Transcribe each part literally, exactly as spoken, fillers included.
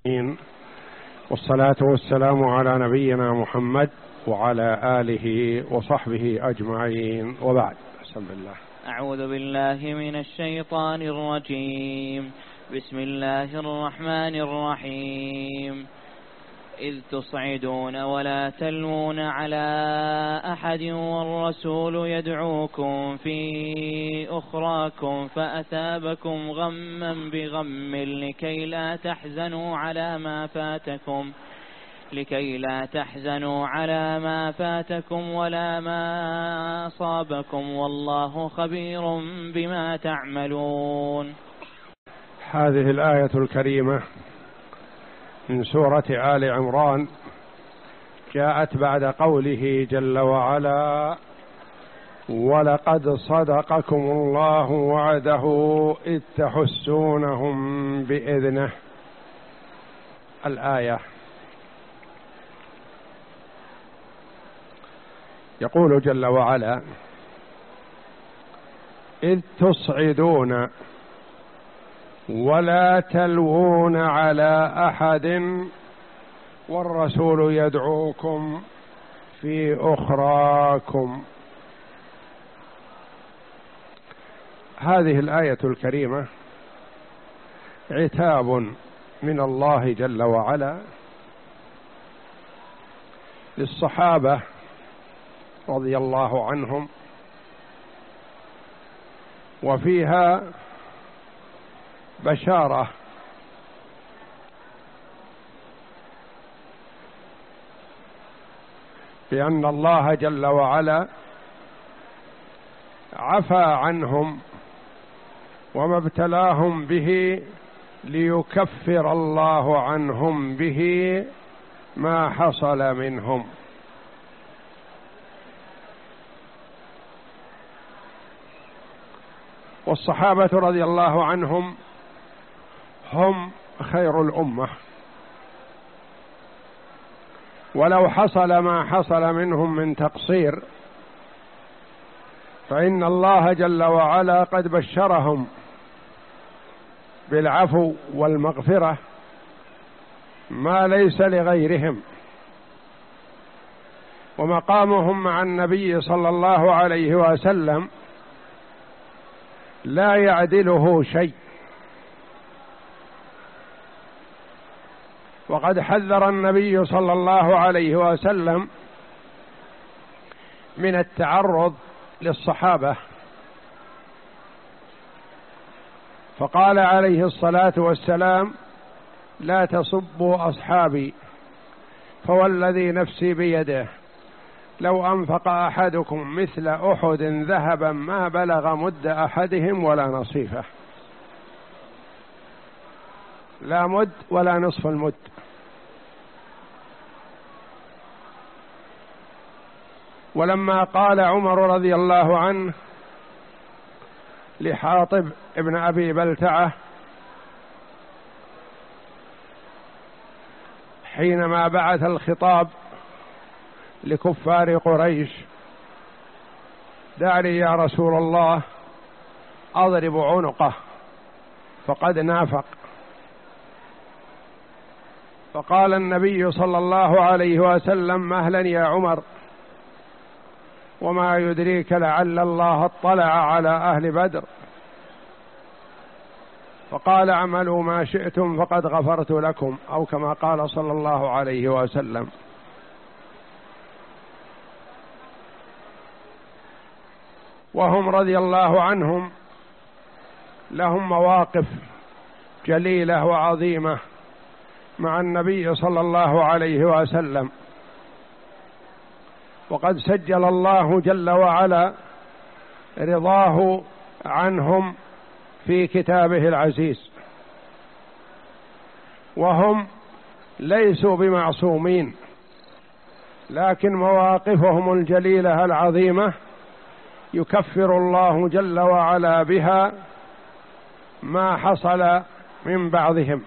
والصلاة والسلام على نبينا محمد وعلى آله وصحبه أجمعين، وبعد. بسم الله. أعوذ بالله من الشيطان الرجيم. بسم الله الرحمن الرحيم. إذ تصعدون ولا تلوون على أحد والرسول يدعوكم في أخراكم فأثابكم غما بغم لكي لا تحزنوا على ما فاتكم لكي لا تحزنوا على ما فاتكم ولا ما أصابكم والله خبير بما تعملون. هذه الآية الكريمة من سورة آل عمران جاءت بعد قوله جل وعلا: ولقد صدقكم الله وعده إذ تحسونهم بإذنه. الآية. يقول جل وعلا: إذ تصعدون ولا تلوون على أحد والرسول يدعوكم في أخراكم. هذه الآية الكريمة عتاب من الله جل وعلا للصحابة رضي الله عنهم، وفيها بشارة بأن الله جل وعلا عفى عنهم وما ابتلاهم به ليكفر الله عنهم به ما حصل منهم. والصحابة رضي الله عنهم هم خير الأمة، ولو حصل ما حصل منهم من تقصير فإن الله جل وعلا قد بشرهم بالعفو والمغفرة ما ليس لغيرهم، ومقامهم مع النبي صلى الله عليه وسلم لا يعدله شيء. وقد حذر النبي صلى الله عليه وسلم من التعرض للصحابة، فقال عليه الصلاة والسلام: لا تصبوا أصحابي فوالذي نفسي بيده لو أنفق أحدكم مثل أحد ذهبا ما بلغ مد أحدهم ولا نصيفه. لا مد ولا نصف المد. ولما قال عمر رضي الله عنه لحاطب ابن أبي بلتعة حينما بعث الخطاب لكفار قريش: دعني يا رسول الله أضرب عنقه فقد نافق، فقال النبي صلى الله عليه وسلم: مهلا يا عمر، وما يدريك لعل الله اطلع على أهل بدر. فقال: اعملوا ما شئتم فقد غفرت لكم، أو كما قال صلى الله عليه وسلم. وهم رضي الله عنهم لهم مواقف جليلة وعظيمة مع النبي صلى الله عليه وسلم، وقد سجل الله جل وعلا رضاه عنهم في كتابه العزيز، وهم ليسوا بمعصومين، لكن مواقفهم الجليلة العظيمة يكفر الله جل وعلا بها ما حصل من بعضهم.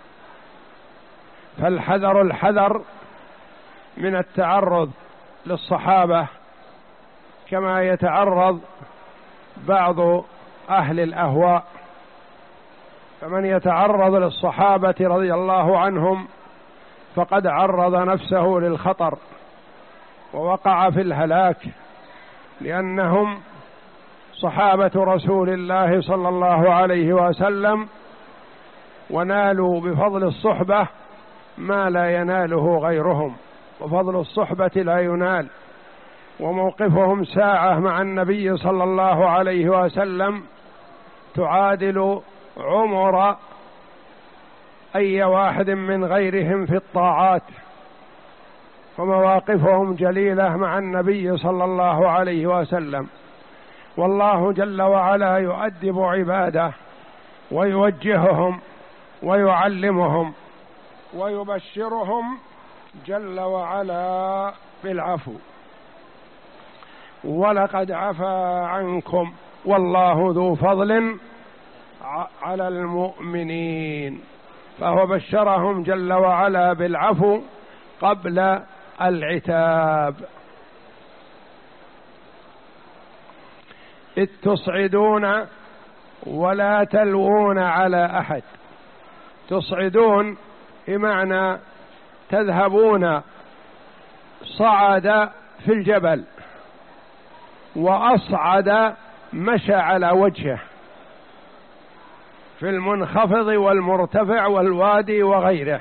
فالحذر الحذر من التعرض للصحابة كما يتعرض بعض أهل الأهواء فمن يتعرض للصحابة رضي الله عنهم فقد عرض نفسه للخطر ووقع في الهلاك، لأنهم صحابة رسول الله صلى الله عليه وسلم، ونالوا بفضل الصحبة ما لا يناله غيرهم، وفضل الصحبة لا ينال، وموقفهم ساعة مع النبي صلى الله عليه وسلم تعادل عمر أي واحد من غيرهم في الطاعات، فمواقفهم جليلة مع النبي صلى الله عليه وسلم. والله جل وعلا يؤدب عباده ويوجههم ويعلمهم ويبشرهم جل وعلا بالعفو. ولقد عفا عنكم والله ذو فضل على المؤمنين، فهو بشرهم جل وعلا بالعفو قبل العتاب. إذ تصعدون ولا تلوون على أحد. تصعدون بمعنى تذهبون، صعد في الجبل، وأصعد مشى على وجهه في المنخفض والمرتفع والوادي وغيره.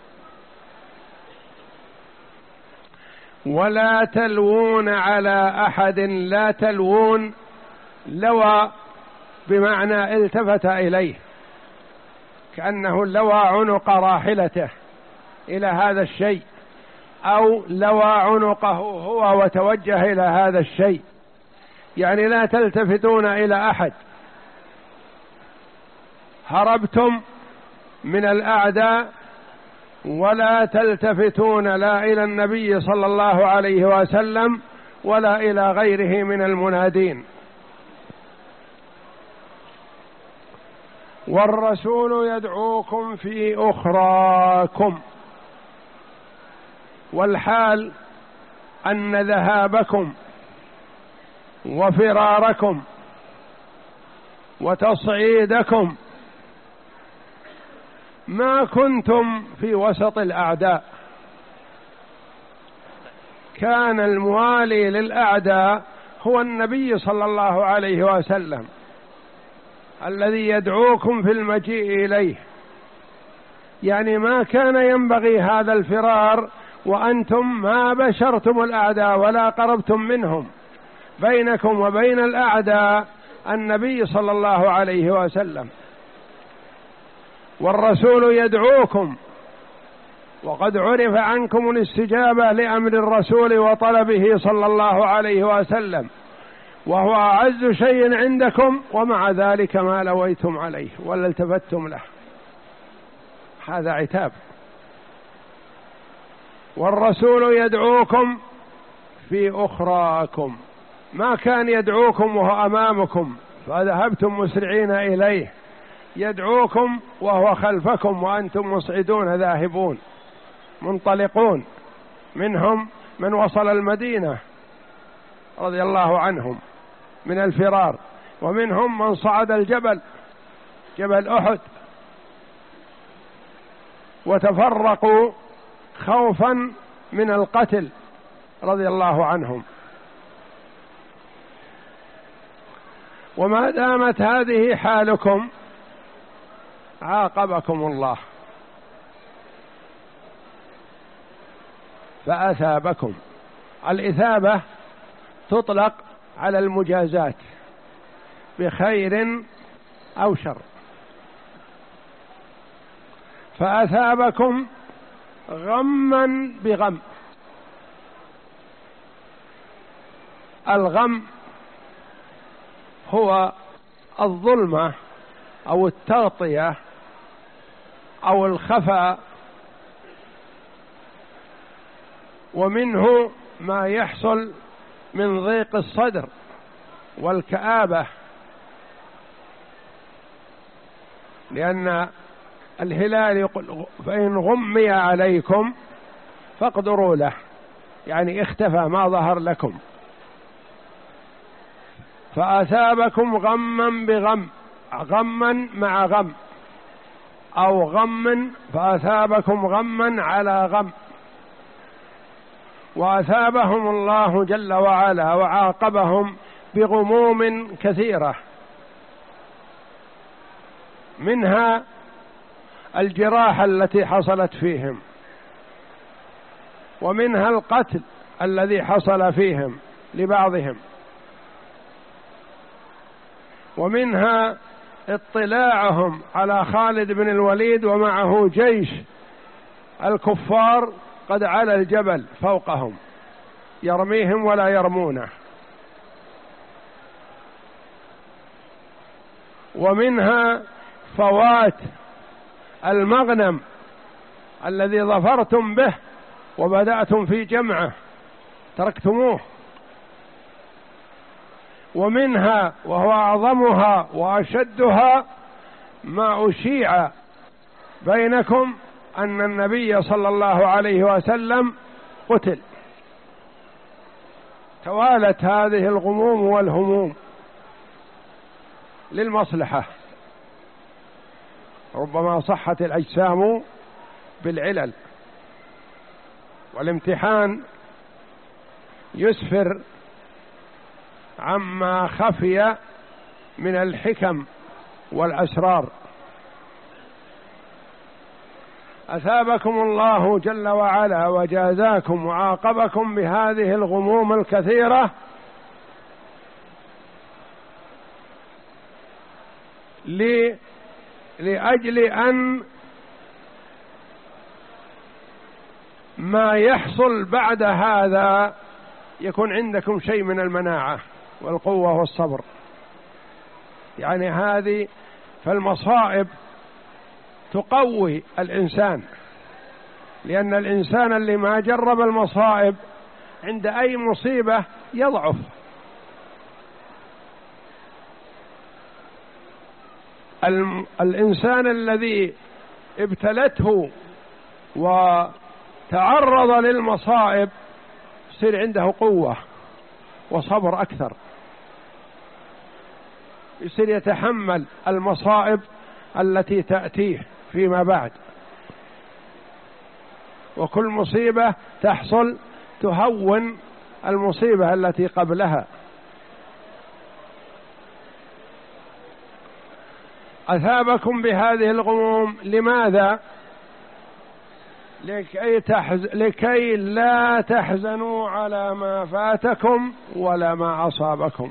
ولا تلوون على أحد. لا تلوون، لوى بمعنى التفت إليه، كأنه لوى عنق راحلته إلى هذا الشيء، أو لوى عنقه هو وتوجه إلى هذا الشيء، يعني لا تلتفتون إلى أحد. هربتم من الأعداء ولا تلتفتون لا إلى النبي صلى الله عليه وسلم ولا إلى غيره من المنادين. والرسول يدعوكم في أخراكم، والحال أن ذهابكم وفراركم وتصعيدكم ما كنتم في وسط الأعداء، كان الموالي للأعداء هو النبي صلى الله عليه وسلم الذي يدعوكم في المجيء إليه. يعني ما كان ينبغي هذا الفرار وأنتم ما بشرتم الأعداء ولا قربتم منهم. بينكم وبين الأعداء النبي صلى الله عليه وسلم، والرسول يدعوكم، وقد عرف عنكم الاستجابة لأمر الرسول وطلبه صلى الله عليه وسلم، وهو أعز شيء عندكم، ومع ذلك ما لويتم عليه ولا التفتم له. هذا عتاب. والرسول يدعوكم في أخراكم، ما كان يدعوكم وهو أمامكم فذهبتم مسرعين إليه، يدعوكم وهو خلفكم وأنتم مصعدون ذاهبون منطلقون. منهم من وصل المدينة رضي الله عنهم من الفرار، ومنهم من صعد الجبل جبل أحد وتفرقوا خوفا من القتل رضي الله عنهم. وما دامت هذه حالكم عاقبكم الله فأثابكم. الإثابة تطلق على المجازات بخير أو شر. فأثابكم غما بغم. الغم هو الظلمة أو التغطية أو الخفاء، ومنه ما يحصل من ضيق الصدر والكآبة، لأن الهلال يقول فإن غمي عليكم فاقدروا له، يعني اختفى ما ظهر لكم. فأثابكم غما بغم، غما مع غم، أو غم فأثابكم غما على غم، وأثابهم الله جل وعلا وعاقبهم بغموم كثيرة، منها الجراحة التي حصلت فيهم، ومنها القتل الذي حصل فيهم لبعضهم، ومنها اطلاعهم على خالد بن الوليد ومعه جيش الكفار قد على الجبل فوقهم يرميهم ولا يرمونه، ومنها فوات المغنم الذي ظفرتم به وبدأتم في جمعه تركتموه، ومنها وهو أعظمها وأشدها ما أشيع بينكم أن النبي صلى الله عليه وسلم قتل. توالت هذه الغموم والهموم للمصلحة، ربما صحت الأجسام بالعلل، والامتحان يسفر عما خفي من الحكم والأسرار. أثابكم الله جل وعلا وجازاكم وعاقبكم بهذه الغموم الكثيرة لأجل أن ما يحصل بعد هذا يكون عندكم شيء من المناعة والقوة والصبر. يعني هذه فالمصائب تقوي الإنسان، لأن الإنسان اللي ما جرب المصائب عند أي مصيبة يضعف. الإنسان الذي ابتلته وتعرض للمصائب يصير عنده قوة وصبر أكثر، يصير يتحمل المصائب التي تأتيه فيما بعد، وكل مصيبة تحصل تهون المصيبة التي قبلها. أثابكم بهذه الغموم لماذا؟ لكي, تحز... لكي لا تحزنوا على ما فاتكم ولا ما أصابكم،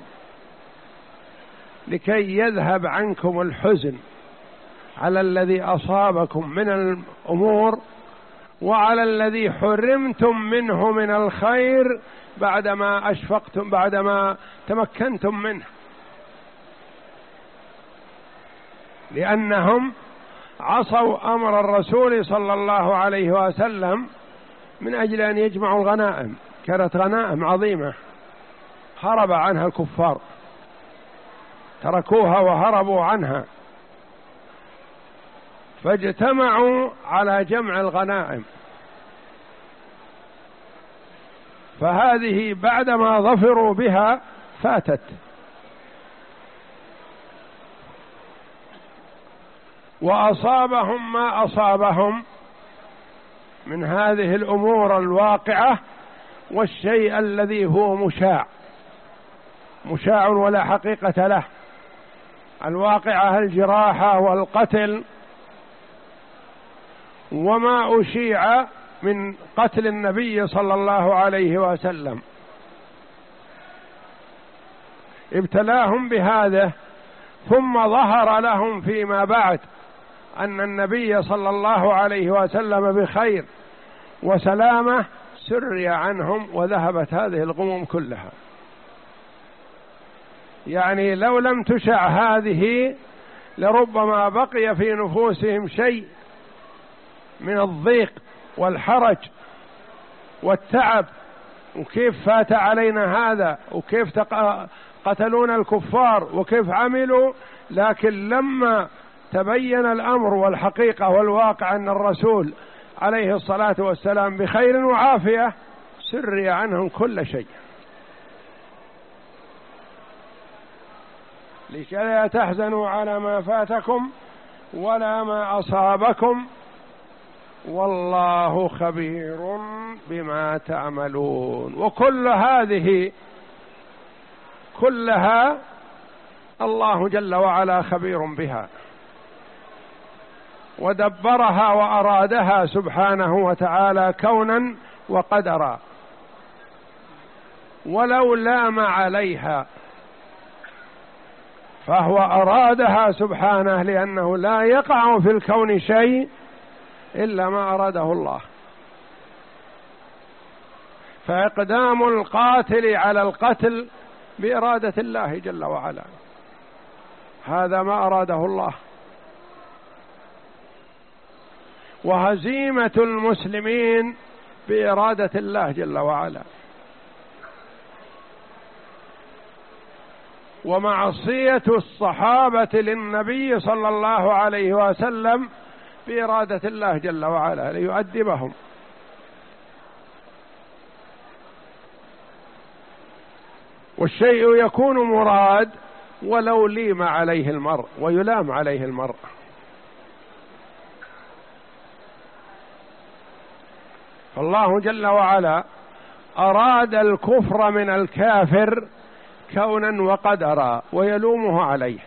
لكي يذهب عنكم الحزن على الذي أصابكم من الأمور وعلى الذي حرمتم منه من الخير بعدما أشفقتم بعدما تمكنتم منه، لأنهم عصوا أمر الرسول صلى الله عليه وسلم من أجل أن يجمعوا الغنائم، كانت غنائم عظيمة هرب عنها الكفار، تركوها وهربوا عنها، فاجتمعوا على جمع الغنائم، فهذه بعدما ظفروا بها فاتت. وأصابهم ما أصابهم من هذه الأمور الواقعة والشيء الذي هو مشاع مشاع ولا حقيقة له، الواقعة الجراحة والقتل، وما أشيع من قتل النبي صلى الله عليه وسلم ابتلاهم بهذا، ثم ظهر لهم فيما بعد أن النبي صلى الله عليه وسلم بخير وسلامة، سري عنهم وذهبت هذه الغموم كلها. يعني لو لم تشع هذه لربما بقي في نفوسهم شيء من الضيق والحرج والتعب، وكيف فات علينا هذا، وكيف قتلونا الكفار، وكيف عملوا. لكن لما تبين الأمر والحقيقة والواقع أن الرسول عليه الصلاة والسلام بخير وعافية، سري عنهم كل شيء، لكي لا تحزنوا على ما فاتكم ولا ما أصابكم والله خبير بما تعملون. وكل هذه كلها الله جل وعلا خبير بها، ودبرها وأرادها سبحانه وتعالى كونا وقدرا، ولو لام عليها فهو أرادها سبحانه، لأنه لا يقع في الكون شيء إلا ما أراده الله. فإقدام القاتل على القتل بإرادة الله جل وعلا، هذا ما أراده الله. وهزيمة المسلمين بإرادة الله جل وعلا، ومعصية الصحابة للنبي صلى الله عليه وسلم بإرادة الله جل وعلا ليؤدبهم. والشيء يكون مراد ولو ليم عليه المرء ويلام عليه المرء. فالله جل وعلا أراد الكفر من الكافر كونا وقدرا ويلومه عليه،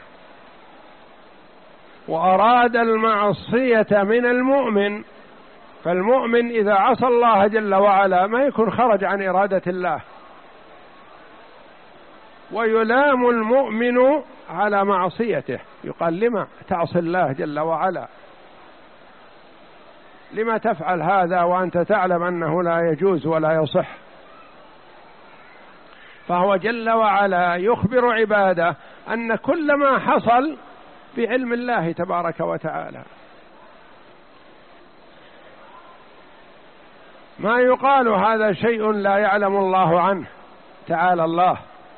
وأراد المعصية من المؤمن، فالمؤمن إذا عصى الله جل وعلا ما يكون خرج عن إرادة الله، ويلام المؤمن على معصيته، يقال لما تعصي الله جل وعلا، لما تفعل هذا وأنت تعلم أنه لا يجوز ولا يصح. فهو جل وعلا يخبر عباده أن كل ما حصل بعلم الله تبارك وتعالى، ما يقال هذا شيء لا يعلم الله عنه، تعالى الله.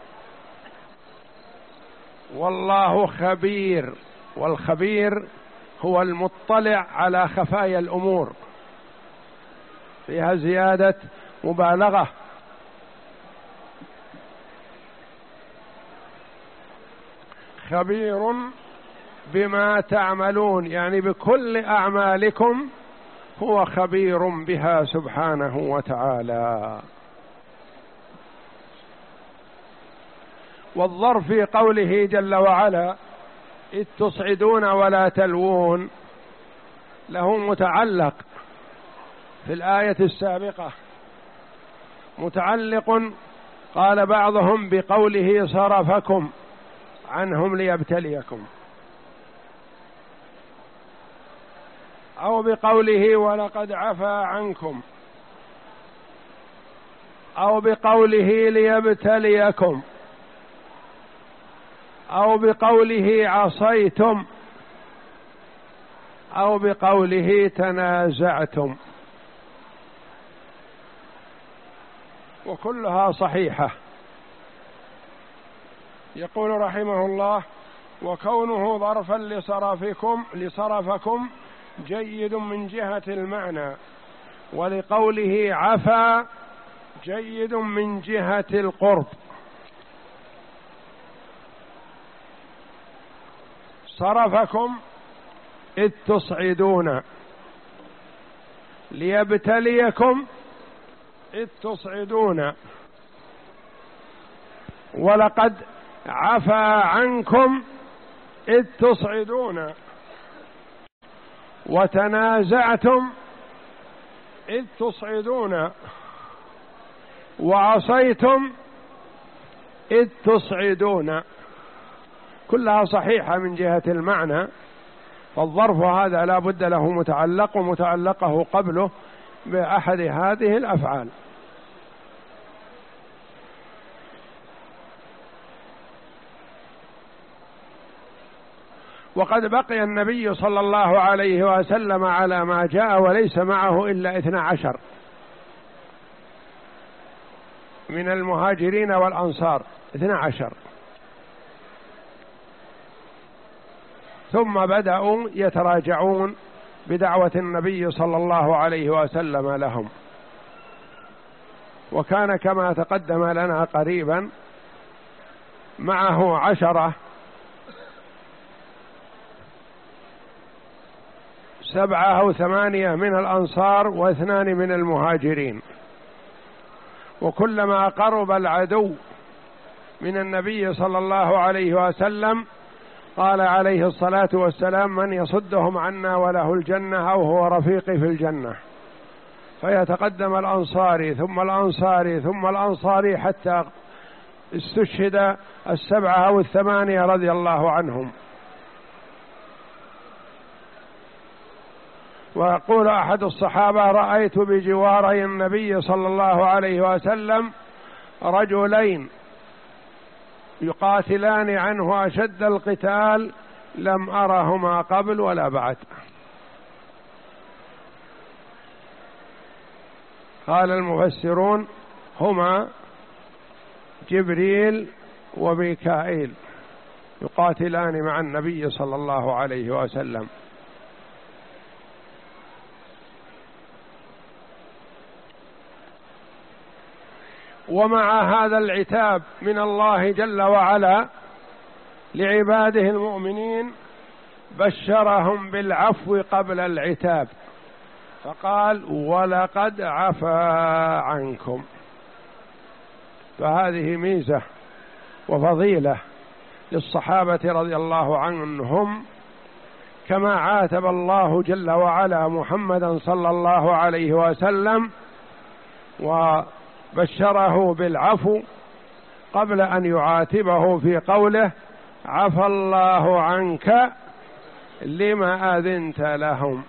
والله خبير، والخبير هو المطلع على خفايا الأمور، فيها زيادة مبالغة. خبير بما تعملون، يعني بكل أعمالكم هو خبير بها سبحانه وتعالى. والظرف في قوله جل وعلا إذ تصعدون ولا تلوون له متعلق في الآية السابقة، متعلق قال بعضهم بقوله صرفكم عنهم ليبتليكم، أو بقوله ولقد عفا عنكم، أو بقوله ليبتليكم، أو بقوله عصيتم، أو بقوله تنازعتم، وكلها صحيحة. يقول رحمه الله: وكونه ظرفا لصرفكم لصرفكم جيد من جهة المعنى، ولقوله عفا جيد من جهة القرب. صرفكم إذ تصعدون، ليبتليكم إذ تصعدون، ولقد عفا عنكم إذ تصعدون، وتنازعتم إذ تصعدون، وعصيتم إذ تصعدون. كلها صحيحة من جهة المعنى، فالظرف هذا لا بد له متعلق، ومتعلقه قبله بأحد هذه الأفعال. وقد بقي النبي صلى الله عليه وسلم على ما جاء وليس معه إلا اثنا عشر من المهاجرين والأنصار، اثنا عشر، ثم بدأوا يتراجعون بدعوة النبي صلى الله عليه وسلم لهم. وكان كما تقدم لنا قريبا معه عشرة سبعة أو ثمانية من الأنصار واثنان من المهاجرين. وكلما قرب العدو من النبي صلى الله عليه وسلم قال عليه الصلاة والسلام: من يصدهم عنا وله الجنة أو هو رفيقي في الجنة. فيتقدم الأنصاري ثم الأنصاري ثم الأنصاري حتى استشهد السبعة أو الثمانية رضي الله عنهم. ويقول أحد الصحابة: رأيت بجواري النبي صلى الله عليه وسلم رجلين يقاتلان عنه أشد القتال لم أرهما قبل ولا بعد. قال المفسرون: هما جبريل وميكائيل يقاتلان مع النبي صلى الله عليه وسلم. ومع هذا العتاب من الله جل وعلا لعباده المؤمنين بشرهم بالعفو قبل العتاب، فقال: ولقد عفا عنكم. فهذه ميزة وفضيلة للصحابة رضي الله عنهم، كما عاتب الله جل وعلا محمدا صلى الله عليه وسلم وبشره بالعفو قبل أن يعاتبه في قوله: عفى الله عنك لما أذنت لهم.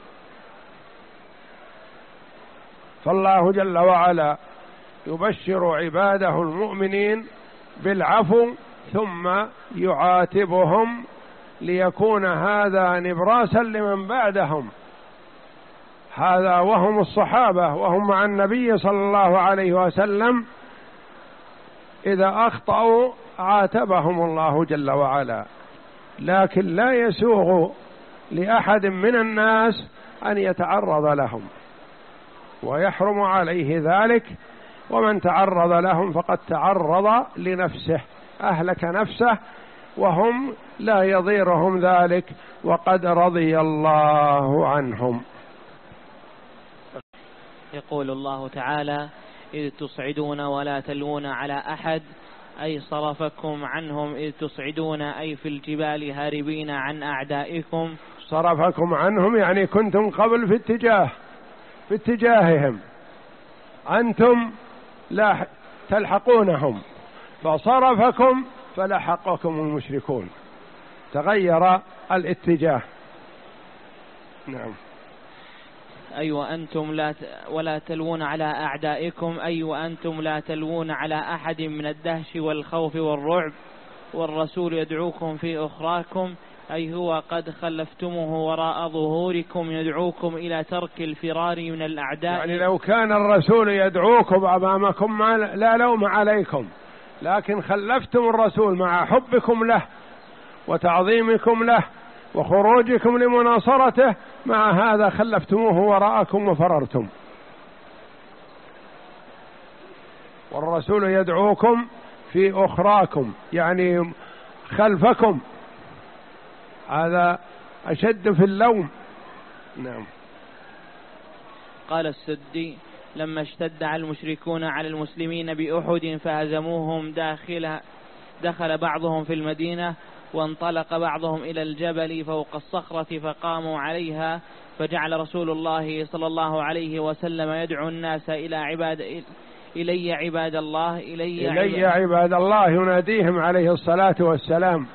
فالله جل وعلا يبشر عباده المؤمنين بالعفو ثم يعاتبهم ليكون هذا نبراسا لمن بعدهم، هذا وهم الصحابة وهم مع النبي صلى الله عليه وسلم، إذا أخطأوا عاتبهم الله جل وعلا، لكن لا يسوغ لأحد من الناس أن يتعرض لهم، ويحرم عليه ذلك، ومن تعرض لهم فقد تعرض لنفسه، أهلك نفسه، وهم لا يضيرهم ذلك، وقد رضي الله عنهم. يقول الله تعالى: إذ تصعدون ولا تلوون على أحد، أي صرفكم عنهم إذ تصعدون، أي في الجبال هاربين عن أعدائكم. صرفكم عنهم يعني كنتم قبل في اتجاه في اتجاههم، أنتم لا تلحقونهم، فصرفكم فلحقكم المشركون، تغير الاتجاه. نعم. أي وأنتم لا ولا تلوون على أعدائكم، أي وأنتم لا تلوون على أحد من الدهش والخوف والرعب، والرسول يدعوكم في أخراكم، أي هو قد خلفتموه وراء ظهوركم يدعوكم إلى ترك الفرار من الأعداء. يعني لو كان الرسول يدعوكم أمامكم لا لوم عليكم، لكن خلفتم الرسول مع حبكم له وتعظيمكم له وخروجكم لمناصرته، مع هذا خلفتموه وراءكم وفررتم. والرسول يدعوكم في أخراكم يعني خلفكم، هذا أشد في اللوم. نعم. قال السدي: لما اشتد على المشركون على المسلمين بأحد فهزموهم داخل دخل بعضهم في المدينة، وانطلق بعضهم إلى الجبل فوق الصخرة فقاموا عليها، فجعل رسول الله صلى الله عليه وسلم يدعو الناس إلى عباد إلي عباد الله إلي, إلي عباد الله، يناديهم عليه الصلاة والسلام.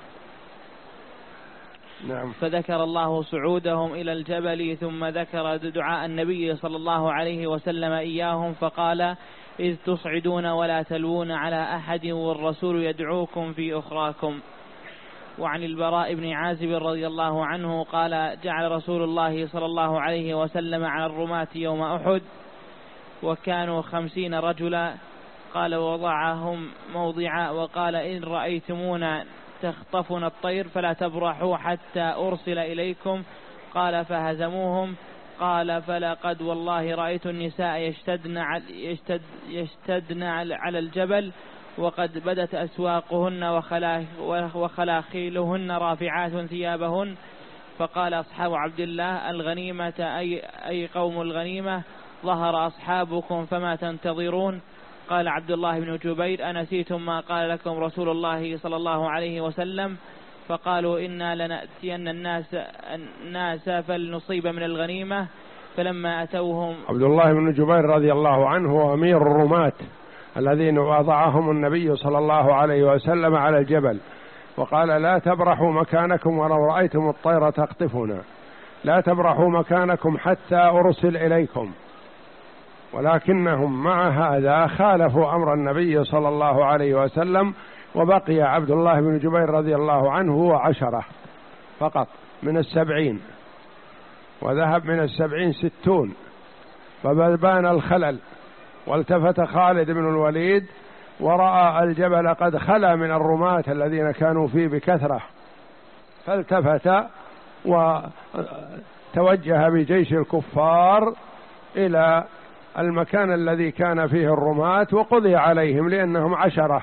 نعم. فذكر الله صعودهم إلى الجبل، ثم ذكر دعاء النبي صلى الله عليه وسلم إياهم، فقال: إذ تصعدون ولا تلوون على أحد والرسول يدعوكم في أخراكم. وعن البراء بن عازب رضي الله عنه قال: جعل رسول الله صلى الله عليه وسلم على الرماة يوم أحد وكانوا خمسين رجلا، قال: وضعهم موضعا، وقال: إن رأيتمونا تخطفنا الطير فلا تبرحوا حتى أرسل إليكم، قال: فهزموهم، قال: فلقد والله رأيت النساء يشتدن على, يشتد يشتدن على الجبل، وقد بدت أسواقهن وخلاخيلهن رافعات ثيابهن، فقال أصحاب عبد الله الغنيمة أي, أي قوم الغنيمة؟ ظهر أصحابكم فما تنتظرون؟ قال عبد الله بن جبير أنسيتم ما قال لكم رسول الله صلى الله عليه وسلم؟ فقالوا إنا لنأتين الناس, الناس فلنصيب من الغنيمة. فلما أتوهم عبد الله بن جبير رضي الله عنه هو أمير الرماة الذين وضعهم النبي صلى الله عليه وسلم على الجبل وقال لا تبرحوا مكانكم ولو رأيتم الطير تقطفنا، لا تبرحوا مكانكم حتى أرسل إليكم، ولكنهم مع هذا خالفوا أمر النبي صلى الله عليه وسلم، وبقي عبد الله بن جبير رضي الله عنه هو عشرة فقط من السبعين، وذهب من السبعين ستون، فبان الخلل. والتفت خالد بن الوليد ورأى الجبل قد خلا من الرماة الذين كانوا فيه بكثرة، فالتفت وتوجه بجيش الكفار إلى المكان الذي كان فيه الرماة وقضي عليهم لأنهم عشرة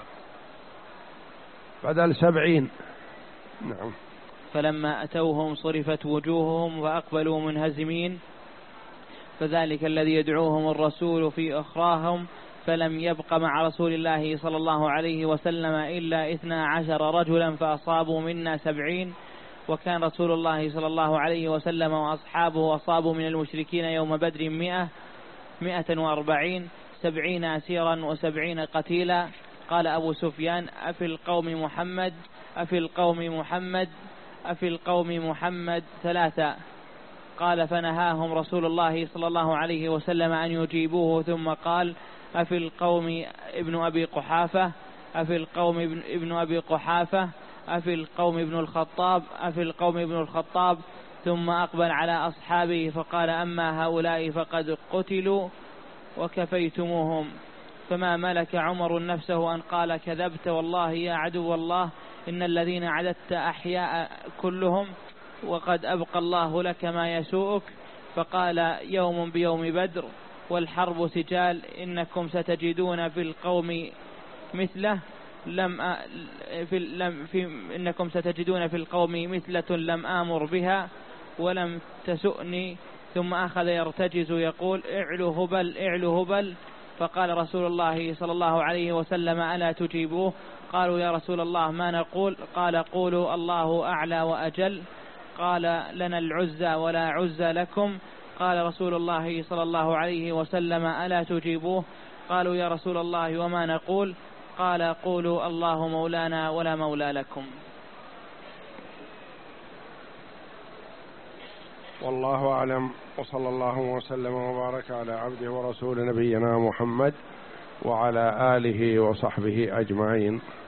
بدل سبعين. نعم. فلما أتوهم صرفت وجوههم وأقبلوا منهزمين، فذلك الذي يدعوهم الرسول في أخراهم، فلم يبق مع رسول الله صلى الله عليه وسلم إلا اثنا عشر رجلا فأصابوا منا سبعين. وكان رسول الله صلى الله عليه وسلم وأصحابه أصابوا من المشركين يوم بدر مئة مئة وأربعين سبعين أسيرا وسبعين قتيلا. قال أبو سفيان أفي القوم محمد أفي القوم محمد أفي القوم محمد ثلاثة. قال فنهاهم رسول الله صلى الله عليه وسلم أن يجيبوه، ثم قال أفي القوم ابن أبي قحافة أفي القوم ابن, ابن أبي قحافة أفي القوم ابن الخطاب أفي القوم ابن الخطاب. ثم أقبل على أصحابه فقال أما هؤلاء فقد قتلوا وكفيتموهم. فما ملك عمر نفسه أن قال كذبت والله يا عدو الله إن الذين عددت أحياء كلهم وقد أبقى الله لك ما يسوءك. فقال يوم بيوم بدر والحرب سجال إنكم ستجدون في القوم مثله لم في لم في إنكم ستجدون في القوم مثلة لم آمر بها ولم تسؤني. ثم أخذ يرتجز يقول اعلو هبل اعلو هبل. فقال رسول الله صلى الله عليه وسلم ألا تجيبوه؟ قالوا يا رسول الله ما نقول؟ قال قولوا الله أعلى وأجل. قال لنا العزى ولا عزى لكم. قال رسول الله صلى الله عليه وسلم ألا تجيبوه؟ قالوا يا رسول الله وما نقول؟ قال قولوا الله مولانا ولا مولى لكم. والله أعلم، وصلى الله وسلم وبارك على عبده ورسول نبينا محمد وعلى آله وصحبه أجمعين.